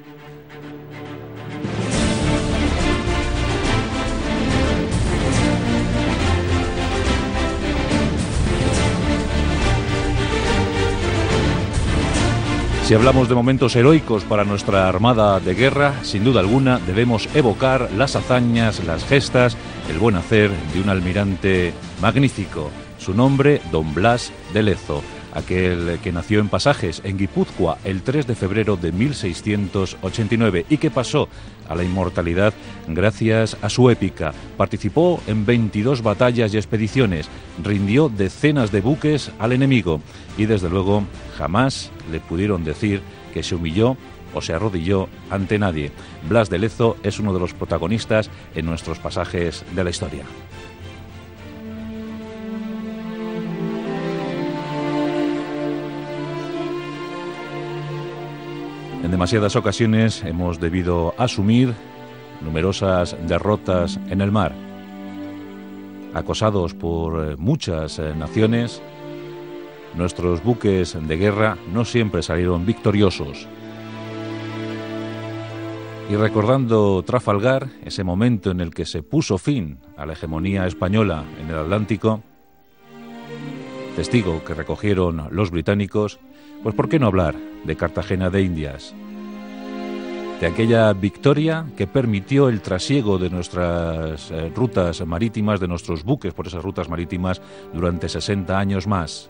Si hablamos de momentos heroicos para nuestra armada de guerra, sin duda alguna debemos evocar las hazañas, las gestas, el buen hacer de un almirante magnífico. Su nombre, don Blas de Lezo, aquel que nació en Pasajes, en Guipúzcoa, el 3 de febrero de 1689 y que pasó a la inmortalidad gracias a su épica. Participó en 22 batallas y expediciones, rindió decenas de buques al enemigo y desde luego jamás le pudieron decir que se humilló o se arrodilló ante nadie. Blas de Lezo es uno de los protagonistas en nuestros pasajes de la historia. En demasiadas ocasiones hemos debido asumir numerosas derrotas en el mar. Acosados por muchas naciones, nuestros buques de guerra no siempre salieron victoriosos. Y recordando Trafalgar, ese momento en el que se puso fin a la hegemonía española en el Atlántico, testigo que recogieron los británicos, pues ¿por qué no hablar de Cartagena de Indias? De aquella victoria que permitió el trasiego de nuestras rutas marítimas, de nuestros buques por esas rutas marítimas durante 60 años más.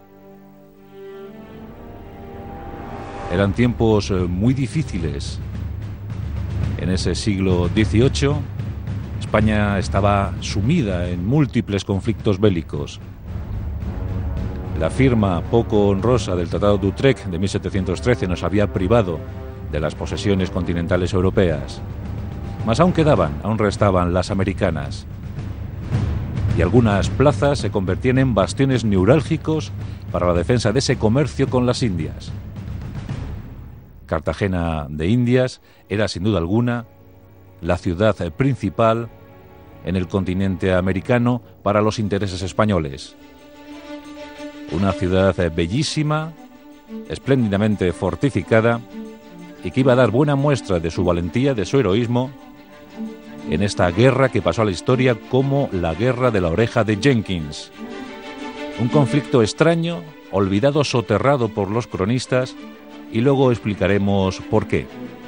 Eran tiempos muy difíciles. En ese siglo XVIII, España estaba sumida en múltiples conflictos bélicos. La firma poco honrosa del Tratado de Utrecht de 1713 nos había privado de las posesiones continentales europeas. Mas aún restaban las americanas. Y algunas plazas se convertían en bastiones neurálgicos para la defensa de ese comercio con las Indias. Cartagena de Indias era sin duda alguna la ciudad principal en el continente americano para los intereses españoles. Una ciudad bellísima, espléndidamente fortificada y que iba a dar buena muestra de su valentía, de su heroísmo en esta guerra que pasó a la historia como la Guerra de la Oreja de Jenkins. Un conflicto extraño, olvidado, soterrado por los cronistas, y luego explicaremos por qué.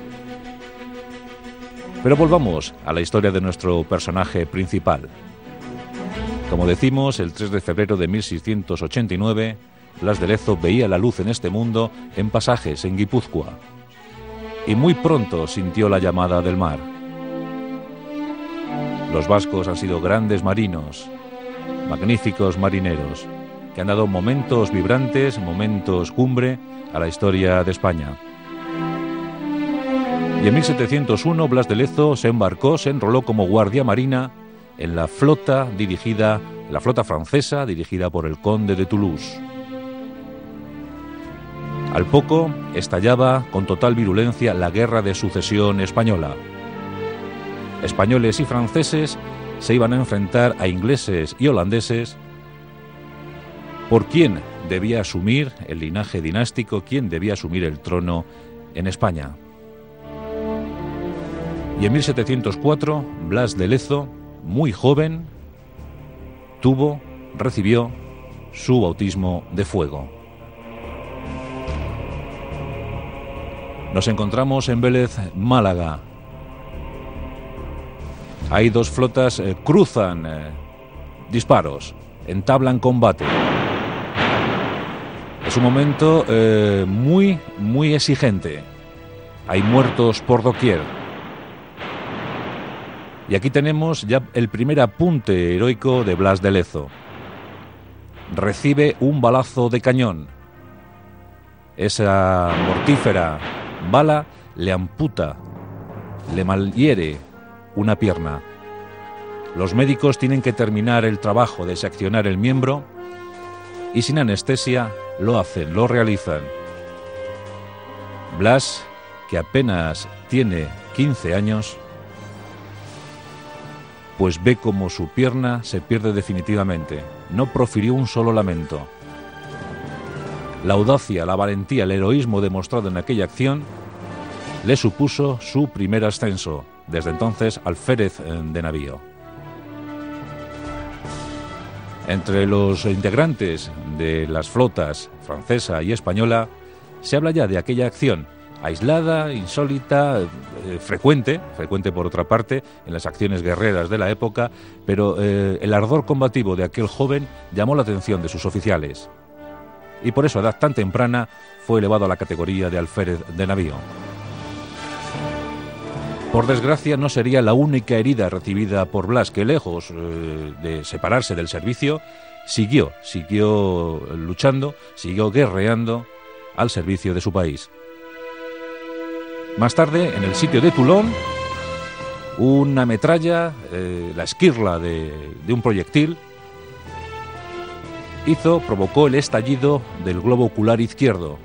Pero volvamos a la historia de nuestro personaje principal. Como decimos, el 3 de febrero de 1689, Blas de Lezo veía la luz en este mundo en Pasajes, en Guipúzcoa. Y muy pronto sintió la llamada del mar. Los vascos han sido grandes marinos, magníficos marineros, que han dado momentos vibrantes, momentos cumbre a la historia de España. Y en 1701 Blas de Lezo se embarcó, se enroló como guardia marina en la flota francesa dirigida por el conde de Toulouse. Al poco estallaba con total virulencia la Guerra de Sucesión española. Españoles y franceses se iban a enfrentar a ingleses y holandeses por quién debía asumir el linaje dinástico, quién debía asumir el trono en España. Y en 1704, Blas de Lezo, muy joven, recibió su bautismo de fuego. Nos encontramos en Vélez, Málaga. Hay dos flotas, cruzan disparos, entablan combate. Es un momento muy exigente. Hay muertos por doquier. Y aquí tenemos ya el primer apunte heroico de Blas de Lezo. Recibe un balazo de cañón. Esa mortífera bala le amputa, le malhiere una pierna. Los médicos tienen que terminar el trabajo de seccionar el miembro y sin anestesia lo hacen, lo realizan. Blas, que apenas tiene 15 años, pues ve como su pierna se pierde definitivamente. No profirió un solo lamento. La audacia, la valentía, el heroísmo demostrado en aquella acción le supuso su primer ascenso, desde entonces alférez de navío. Entre los integrantes de las flotas francesa y española se habla ya de aquella acción aislada, insólita, frecuente por otra parte en las acciones guerreras de la época, pero el ardor combativo de aquel joven llamó la atención de sus oficiales y por eso a edad tan temprana fue elevado a la categoría de alférez de navío. Por desgracia, no sería la única herida recibida por Blas, que lejos de separarse del servicio, siguió luchando, siguió guerreando al servicio de su país. Más tarde, en el sitio de Toulon, una metralla, la esquirla de un proyectil, provocó el estallido del globo ocular izquierdo.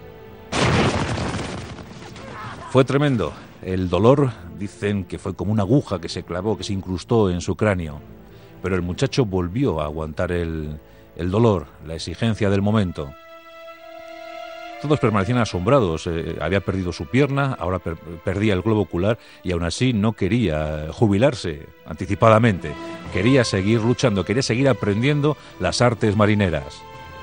Fue tremendo. El dolor, dicen que fue como una aguja que se clavó, que se incrustó en su cráneo. Pero el muchacho volvió a aguantar el dolor, la exigencia del momento. Todos permanecían asombrados. Había perdido su pierna, ahora perdía el globo ocular y aún así no quería jubilarse anticipadamente. Quería seguir luchando, quería seguir aprendiendo las artes marineras.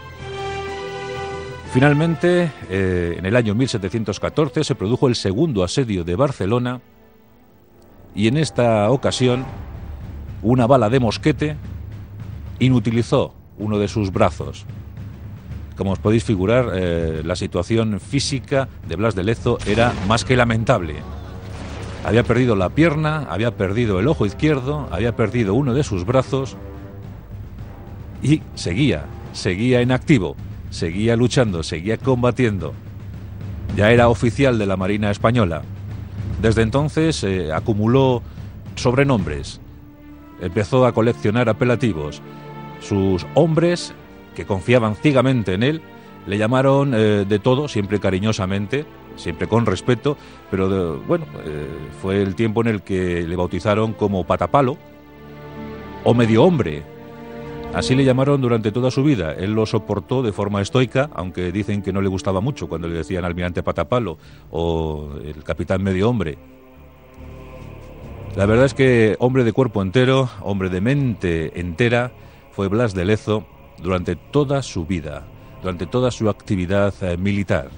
Finalmente, en el año 1714 se produjo el segundo asedio de Barcelona y en esta ocasión una bala de mosquete inutilizó uno de sus brazos. Como os podéis figurar, la situación física de Blas de Lezo era más que lamentable. Había perdido la pierna, había perdido el ojo izquierdo, había perdido uno de sus brazos y seguía en activo. Seguía luchando, seguía combatiendo. Ya era oficial de la Marina Española. Desde entonces acumuló sobrenombres. Empezó a coleccionar apelativos. Sus hombres, que confiaban ciegamente en él, le llamaron de todo, siempre cariñosamente, siempre con respeto, pero fue el tiempo en el que le bautizaron como Patapalo o Medio Hombre. Así le llamaron durante toda su vida. Él lo soportó de forma estoica, aunque dicen que no le gustaba mucho cuando le decían almirante Patapalo o el capitán Medio Hombre. La verdad es que hombre de cuerpo entero, hombre de mente entera, fue Blas de Lezo durante toda su vida, durante toda su actividad militar.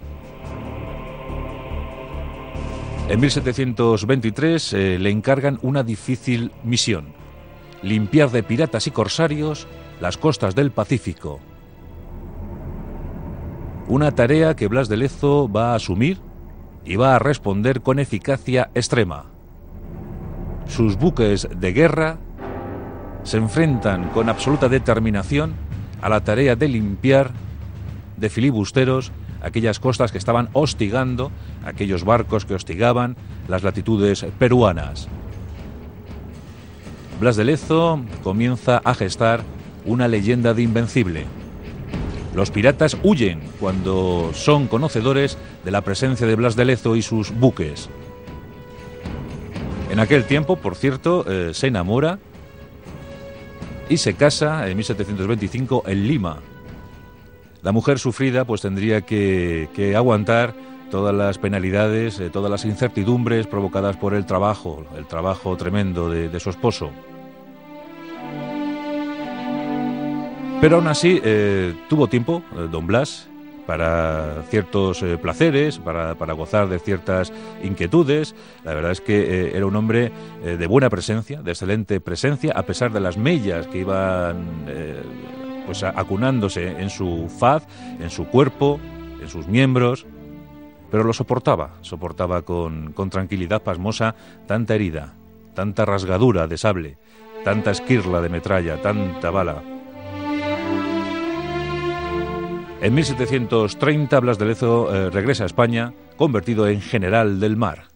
En 1723 le encargan una difícil misión: limpiar de piratas y corsarios las costas del Pacífico. Una tarea que Blas de Lezo va a asumir y va a responder con eficacia extrema. Sus buques de guerra se enfrentan con absoluta determinación a la tarea de limpiar de filibusteros aquellas costas que estaban hostigando, aquellos barcos que hostigaban las latitudes peruanas. Blas de Lezo comienza a gestar una leyenda de invencible. Los piratas huyen cuando son conocedores de la presencia de Blas de Lezo y sus buques. En aquel tiempo, por cierto, se enamora y se casa en 1725 en Lima. La mujer sufrida pues tendría que aguantar todas las penalidades, todas las incertidumbres provocadas por el trabajo tremendo de su esposo. Pero aún así tuvo tiempo don Blas para ciertos placeres, para gozar de ciertas inquietudes. La verdad es que era un hombre de buena presencia, de excelente presencia, a pesar de las mellas que iban acunándose en su faz, en su cuerpo, en sus miembros. Pero lo soportaba con tranquilidad pasmosa tanta herida, tanta rasgadura de sable, tanta esquirla de metralla, tanta bala. En 1730 Blas de Lezo regresa a España, convertido en general del mar.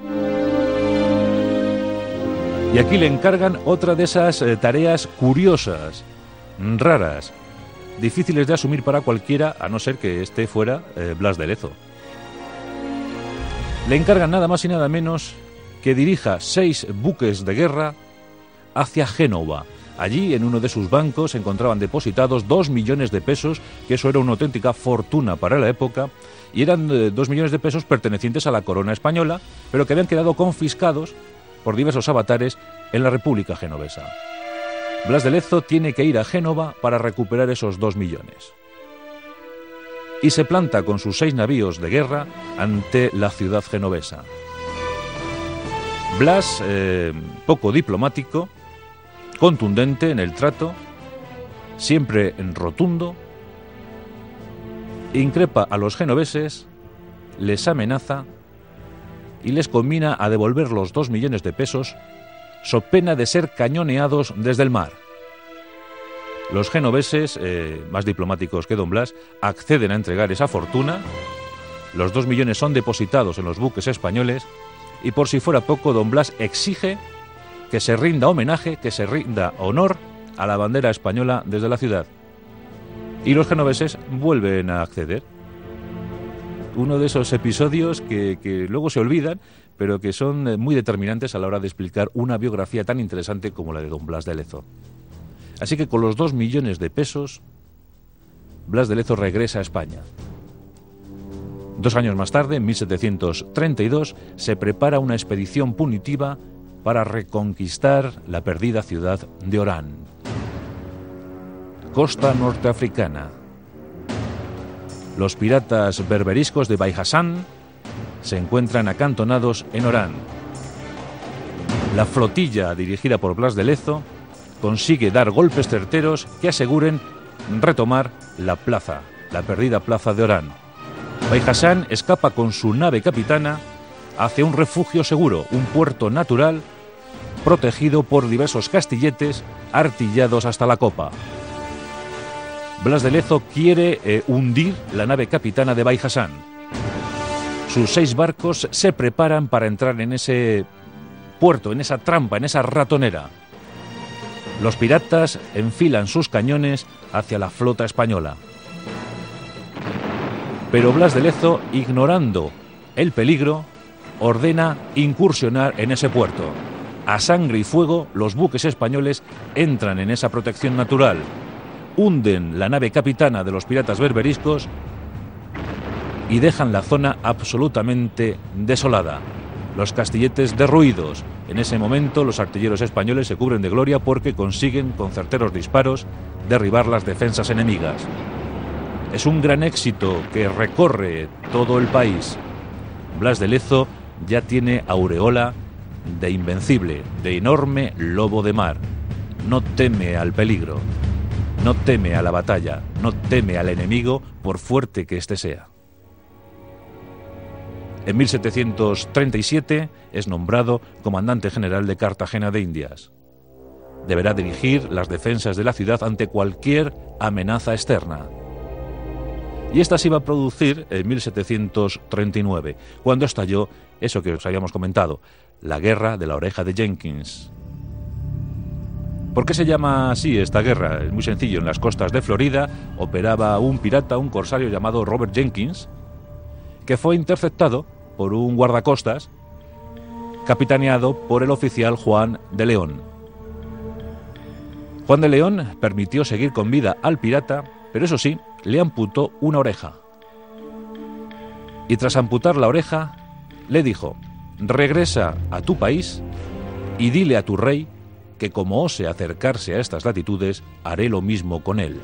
Y aquí le encargan otra de esas tareas curiosas, raras, difíciles de asumir para cualquiera, a no ser que este fuera Blas de Lezo. Le encargan nada más y nada menos que dirija 6 buques de guerra hacia Génova, Allí, en uno de sus bancos, se encontraban depositados 2 millones de pesos, que eso era una auténtica fortuna para la época, y eran 2 millones de pesos pertenecientes a la corona española, pero que habían quedado confiscados por diversos avatares en la República Genovesa. Blas de Lezo tiene que ir a Génova para recuperar esos 2 millones. Y se planta con sus 6 navíos de guerra ante la ciudad genovesa. Blas, poco diplomático, contundente en el trato, siempre en rotundo, increpa a los genoveses, les amenaza y les conmina a devolver los 2 millones de pesos, so pena de ser cañoneados desde el mar. Los genoveses, más diplomáticos que don Blas, acceden a entregar esa fortuna, los 2 millones son depositados en los buques españoles y, por si fuera poco, don Blas exige que se rinda homenaje, que se rinda honor a la bandera española desde la ciudad. Y los genoveses vuelven a acceder. Uno de esos episodios que luego se olvidan, pero que son muy determinantes a la hora de explicar una biografía tan interesante como la de don Blas de Lezo. Así que con los 2 millones de pesos, Blas de Lezo regresa a España. 2 años más tarde, en 1732, se prepara una expedición punitiva para reconquistar la perdida ciudad de Orán. Costa norteafricana. Los piratas berberiscos de Bai Hassan se encuentran acantonados en Orán. La flotilla dirigida por Blas de Lezo consigue dar golpes certeros que aseguren retomar la plaza, la perdida plaza de Orán. Bai Hassan escapa con su nave capitana hacia un refugio seguro, un puerto natural protegido por diversos castilletes artillados hasta la copa. Blas de Lezo quiere hundir la nave capitana de Bai Hassan. Sus 6 barcos se preparan para entrar en ese puerto, en esa trampa, en esa ratonera. Los piratas enfilan sus cañones hacia la flota española. Pero Blas de Lezo, ignorando el peligro, ordena incursionar en ese puerto. A sangre y fuego, los buques españoles entran en esa protección natural, hunden la nave capitana de los piratas berberiscos y dejan la zona absolutamente desolada. Los castilletes derruidos. En ese momento los artilleros españoles se cubren de gloria porque consiguen, con certeros disparos, derribar las defensas enemigas. Es un gran éxito que recorre todo el país. Blas de Lezo ya tiene aureola de invencible, de enorme lobo de mar. No teme al peligro, no teme a la batalla, no teme al enemigo, por fuerte que éste sea. En 1737 es nombrado comandante general de Cartagena de Indias. Deberá dirigir las defensas de la ciudad ante cualquier amenaza externa. Y esta se iba a producir en 1739, cuando estalló eso que os habíamos comentado, la guerra de la oreja de Jenkins. ¿Por qué se llama así esta guerra? Es muy sencillo. En las costas de Florida operaba un pirata, un corsario llamado Robert Jenkins, que fue interceptado por un guardacostas capitaneado por el oficial Juan de León. Juan de León permitió seguir con vida al pirata, pero eso sí, le amputó una oreja. Y tras amputar la oreja, le dijo: regresa a tu país y dile a tu rey que como ose acercarse a estas latitudes, haré lo mismo con él.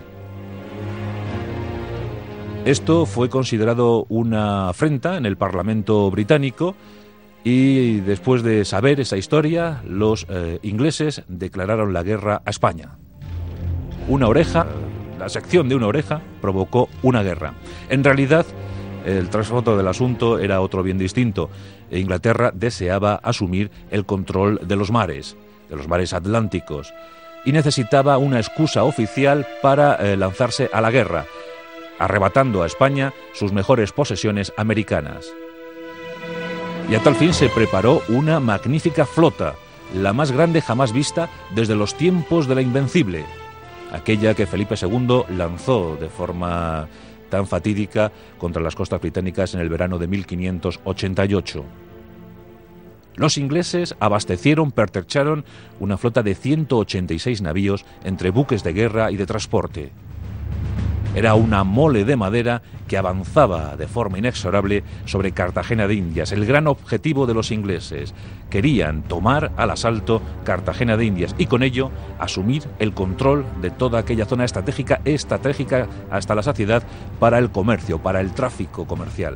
Esto fue considerado una afrenta en el Parlamento británico y después de saber esa historia, los ingleses declararon la guerra a España. Una oreja, la sección de una oreja, provocó una guerra. En realidad, el trasfondo del asunto era otro bien distinto. Inglaterra deseaba asumir el control de los mares atlánticos, y necesitaba una excusa oficial para lanzarse a la guerra, arrebatando a España sus mejores posesiones americanas. Y a tal fin se preparó una magnífica flota, la más grande jamás vista desde los tiempos de la Invencible, aquella que Felipe II lanzó de forma tan fatídica contra las costas británicas en el verano de 1588. Los ingleses abastecieron, pertrecharon una flota de 186 navíos entre buques de guerra y de transporte. Era una mole de madera que avanzaba de forma inexorable sobre Cartagena de Indias, el gran objetivo de los ingleses. Querían tomar al asalto Cartagena de Indias y con ello asumir el control de toda aquella zona estratégica hasta la saciedad para el comercio, para el tráfico comercial.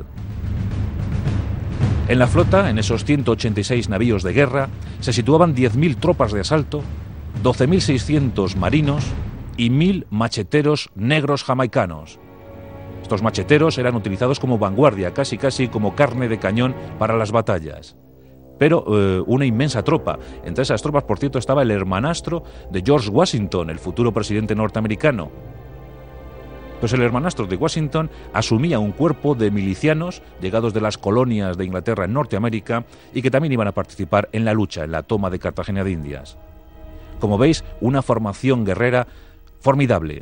En la flota, en esos 186 navíos de guerra, se situaban 10.000 tropas de asalto, 12.600 marinos y 1.000 macheteros negros jamaicanos. Estos macheteros eran utilizados como vanguardia, casi como carne de cañón para las batallas. Pero una inmensa tropa. Entre esas tropas, por cierto, estaba el hermanastro de George Washington, el futuro presidente norteamericano. Pues el hermanastro de Washington asumía un cuerpo de milicianos llegados de las colonias de Inglaterra en Norteamérica y que también iban a participar en la lucha, en la toma de Cartagena de Indias. Como veis, una formación guerrera formidable.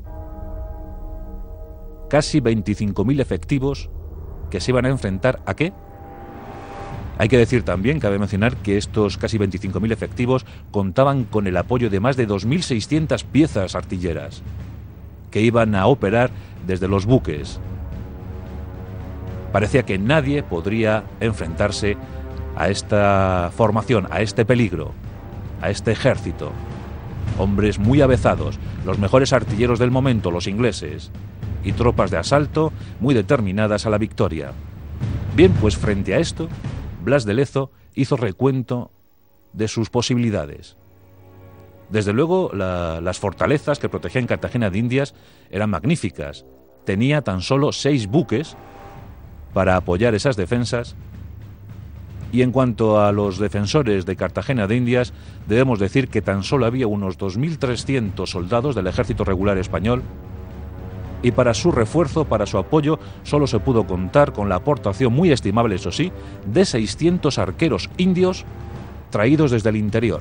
Casi 25.000 efectivos que se iban a enfrentar ¿a qué? Hay que decir también, cabe mencionar, que estos casi 25.000 efectivos contaban con el apoyo de más de 2.600 piezas artilleras que iban a operar desde los buques. Parecía que nadie podría enfrentarse a esta formación, a este peligro, a este ejército. Hombres muy avezados, los mejores artilleros del momento, los ingleses, y tropas de asalto muy determinadas a la victoria. Bien, pues frente a esto, Blas de Lezo hizo recuento de sus posibilidades. Desde luego, las fortalezas que protegían Cartagena de Indias eran magníficas. Tenía tan solo 6 buques para apoyar esas defensas. Y en cuanto a los defensores de Cartagena de Indias, debemos decir que tan solo había unos 2.300 soldados del ejército regular español, y para su refuerzo, para su apoyo, solo se pudo contar con la aportación, muy estimable eso sí, de 600 arqueros indios traídos desde el interior.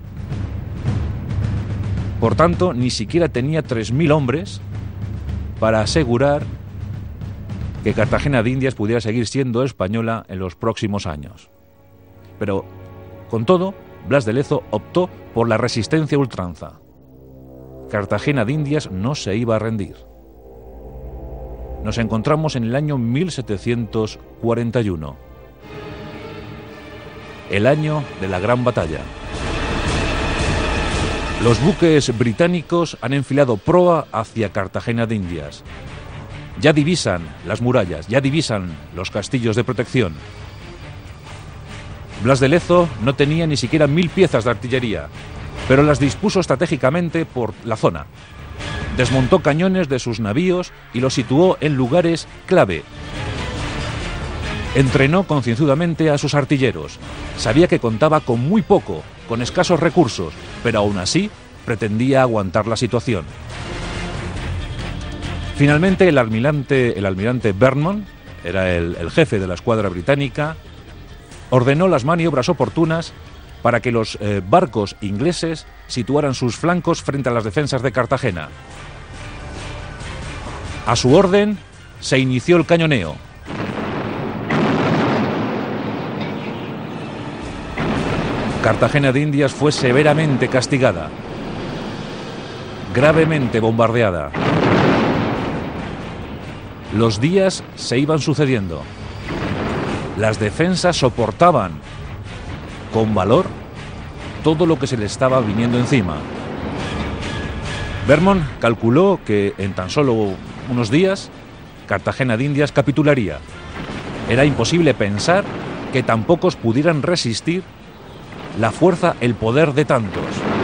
Por tanto, ni siquiera tenía 3.000 hombres para asegurar que Cartagena de Indias pudiera seguir siendo española en los próximos años. Pero, con todo, Blas de Lezo optó por la resistencia a ultranza. Cartagena de Indias no se iba a rendir. Nos encontramos en el año 1741, el año de la Gran Batalla. Los buques británicos han enfilado proa hacia Cartagena de Indias. Ya divisan las murallas, ya divisan los castillos de protección. Blas de Lezo no tenía ni siquiera 1.000 piezas de artillería, pero las dispuso estratégicamente por la zona. Desmontó cañones de sus navíos y los situó en lugares clave. Entrenó concienzudamente a sus artilleros. Sabía que contaba con muy poco, con escasos recursos, pero aún así pretendía aguantar la situación. Finalmente, el almirante Vernon, era el jefe de la escuadra británica, ordenó las maniobras oportunas para que los barcos ingleses situaran sus flancos frente a las defensas de Cartagena. A su orden, se inició el cañoneo. Cartagena de Indias fue severamente castigada, gravemente bombardeada. Los días se iban sucediendo. Las defensas soportaban con valor todo lo que se le estaba viniendo encima. Vernon calculó que en tan solo unos días Cartagena de Indias capitularía. Era imposible pensar que tan pocos pudieran resistir la fuerza, el poder de tantos.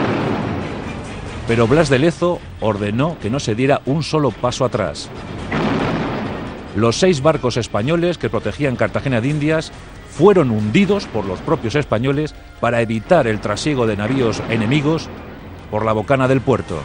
Pero Blas de Lezo ordenó que no se diera un solo paso atrás. Los 6 barcos españoles que protegían Cartagena de Indias fueron hundidos por los propios españoles para evitar el trasiego de navíos enemigos por la bocana del puerto.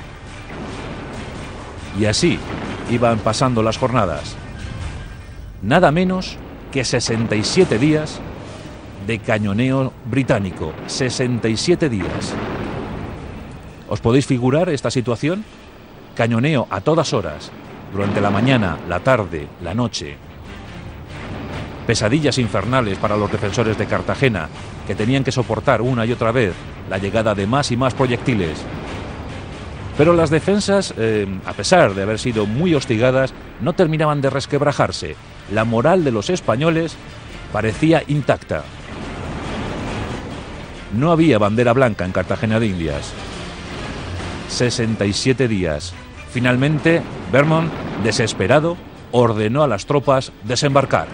Y así iban pasando las jornadas. Nada menos que 67 días de cañoneo británico. 67 días. ¿Os podéis figurar esta situación? Cañoneo a todas horas, durante la mañana, la tarde, la noche. Pesadillas infernales para los defensores de Cartagena, que tenían que soportar una y otra vez la llegada de más y más proyectiles. Pero las defensas, a pesar de haber sido muy hostigadas, no terminaban de resquebrajarse. La moral de los españoles parecía intacta. No había bandera blanca en Cartagena de Indias. 67 días. Finalmente, Vermont, desesperado, ordenó a las tropas desembarcar.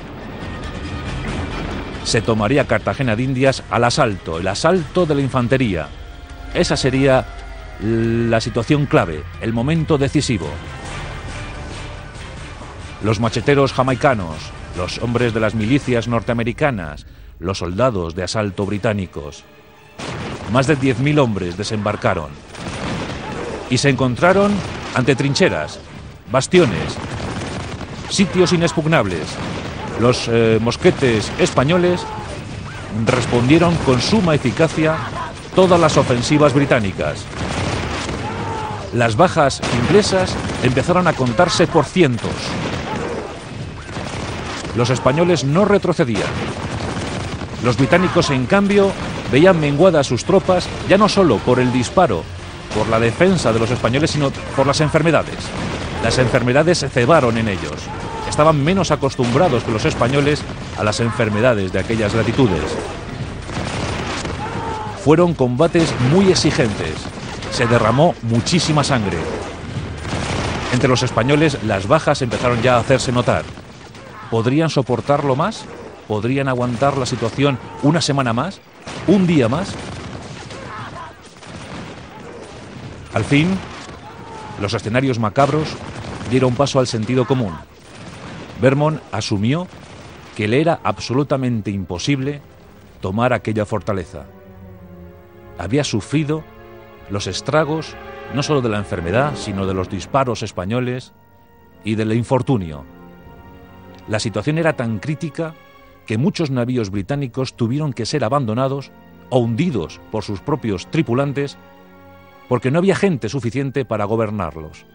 Se tomaría Cartagena de Indias al asalto, el asalto de la infantería. Esa sería la situación clave, el momento decisivo. Los macheteros jamaicanos, los hombres de las milicias norteamericanas, los soldados de asalto británicos. Más de 10.000 hombres desembarcaron y se encontraron ante trincheras, bastiones, sitios inexpugnables. Los mosquetes españoles respondieron con suma eficacia todas las ofensivas británicas. Las bajas inglesas empezaron a contarse por cientos. Los españoles no retrocedían. Los británicos, en cambio, veían menguadas sus tropas, ya no solo por el disparo, por la defensa de los españoles, sino por las enfermedades. Las enfermedades se cebaron en ellos. Estaban menos acostumbrados que los españoles a las enfermedades de aquellas latitudes. Fueron combates muy exigentes. Se derramó muchísima sangre. Entre los españoles las bajas empezaron ya a hacerse notar. ¿Podrían soportarlo más? ¿Podrían aguantar la situación una semana más? ¿Un día más? Al fin, los escenarios macabros dieron paso al sentido común. Vermont asumió que le era absolutamente imposible tomar aquella fortaleza. Había sufrido los estragos no solo de la enfermedad, sino de los disparos españoles y del infortunio. La situación era tan crítica que muchos navíos británicos tuvieron que ser abandonados o hundidos por sus propios tripulantes porque no había gente suficiente para gobernarlos.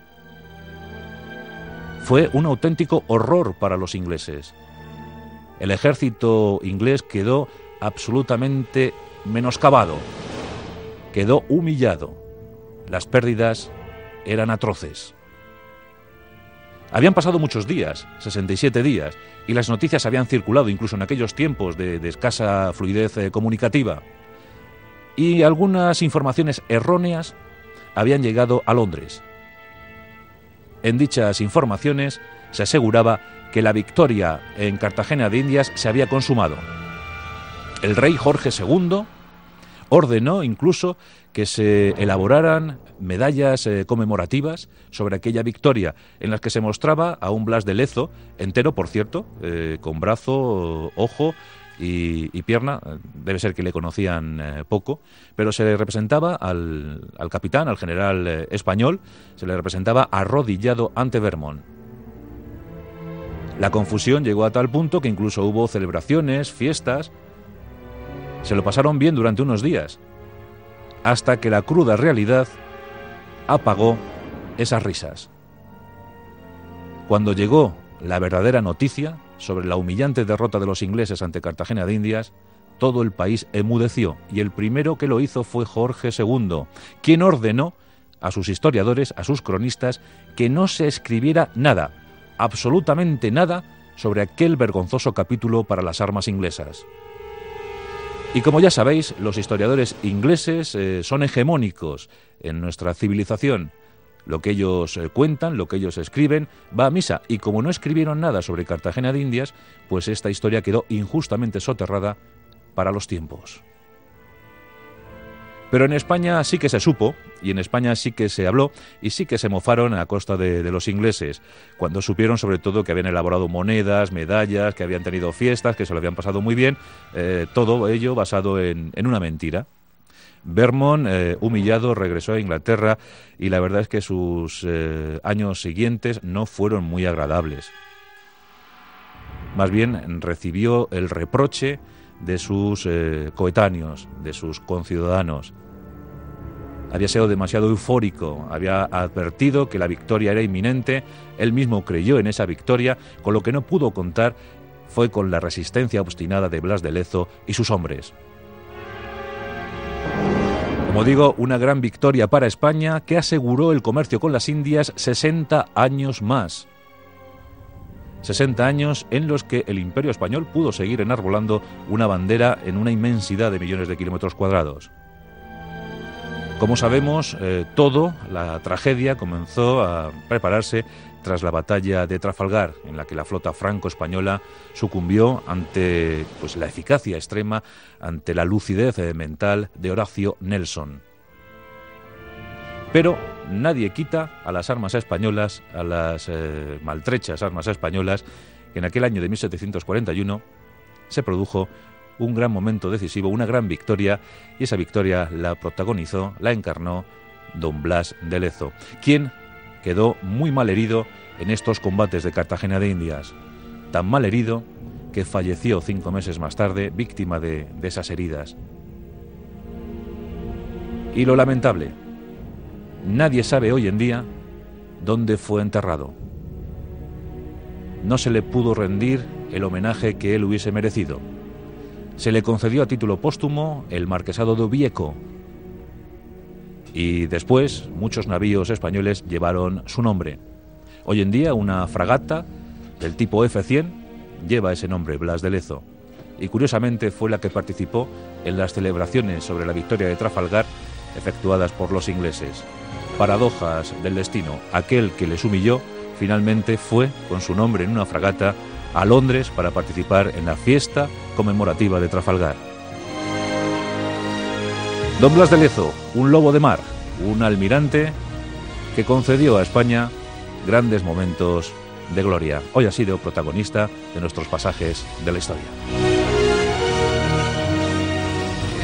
Fue un auténtico horror para los ingleses. El ejército inglés quedó absolutamente menoscabado, quedó humillado. Las pérdidas eran atroces. Habían pasado muchos días, 67 días, y las noticias habían circulado incluso en aquellos tiempos de escasa fluidez comunicativa. Y algunas informaciones erróneas habían llegado a Londres. En dichas informaciones se aseguraba que la victoria en Cartagena de Indias se había consumado. El rey Jorge II ordenó incluso que se elaboraran medallas conmemorativas sobre aquella victoria, en las que se mostraba a un Blas de Lezo, entero por cierto, con brazo, ojo y pierna. Debe ser que le conocían poco, pero se le representaba al capitán, al general español, se le representaba arrodillado ante Vermont. La confusión llegó a tal punto que incluso hubo celebraciones, fiestas. Se lo pasaron bien durante unos días, hasta que la cruda realidad apagó esas risas. Cuando llegó la verdadera noticia sobre la humillante derrota de los ingleses ante Cartagena de Indias, todo el país enmudeció, y el primero que lo hizo fue Jorge II, quien ordenó a sus historiadores, a sus cronistas, que no se escribiera nada, absolutamente nada, sobre aquel vergonzoso capítulo para las armas inglesas. Y como ya sabéis, los historiadores ingleses son hegemónicos en nuestra civilización. Lo que ellos cuentan, lo que ellos escriben, va a misa. Y como no escribieron nada sobre Cartagena de Indias, pues esta historia quedó injustamente soterrada para los tiempos. Pero en España sí que se supo, y en España sí que se habló, y sí que se mofaron a costa de los ingleses, cuando supieron sobre todo que habían elaborado monedas, medallas, que habían tenido fiestas, que se lo habían pasado muy bien, todo ello basado en una mentira. Vermont, humillado, regresó a Inglaterra, y la verdad es que sus años siguientes no fueron muy agradables. Más bien recibió el reproche de sus coetáneos, de sus conciudadanos. Había sido demasiado eufórico, había advertido que la victoria era inminente, él mismo creyó en esa victoria, con lo que no pudo contar fue con la resistencia obstinada de Blas de Lezo y sus hombres. Como digo, una gran victoria para España que aseguró el comercio con las Indias 60 años más. 60 años en los que el Imperio Español pudo seguir enarbolando una bandera en una inmensidad de millones de kilómetros cuadrados. Como sabemos, la tragedia comenzó a prepararse tras la batalla de Trafalgar, en la que la flota franco-española sucumbió ante la eficacia extrema, ante la lucidez mental de Horacio Nelson. Pero nadie quita a las armas españolas, a las maltrechas armas españolas, que en aquel año de 1741 se produjo un gran momento decisivo, una gran victoria, y esa victoria la protagonizó, la encarnó don Blas de Lezo, quien quedó muy mal herido en estos combates de Cartagena de Indias, tan mal herido que falleció 5 meses más tarde, víctima de esas heridas. Y lo lamentable, nadie sabe hoy en día dónde fue enterrado. No se le pudo rendir el homenaje que él hubiese merecido. Se le concedió a título póstumo el marquesado de Oviedo, y después muchos navíos españoles llevaron su nombre. Hoy en día una fragata del tipo F-100 lleva ese nombre, Blas de Lezo, y curiosamente fue la que participó en las celebraciones sobre la victoria de Trafalgar efectuadas por los ingleses. Paradojas del destino, aquel que les humilló finalmente fue con su nombre en una fragata a Londres para participar en la fiesta conmemorativa de Trafalgar. Don Blas de Lezo, un lobo de mar, un almirante que concedió a España grandes momentos de gloria. Hoy ha sido protagonista de nuestros pasajes de la historia.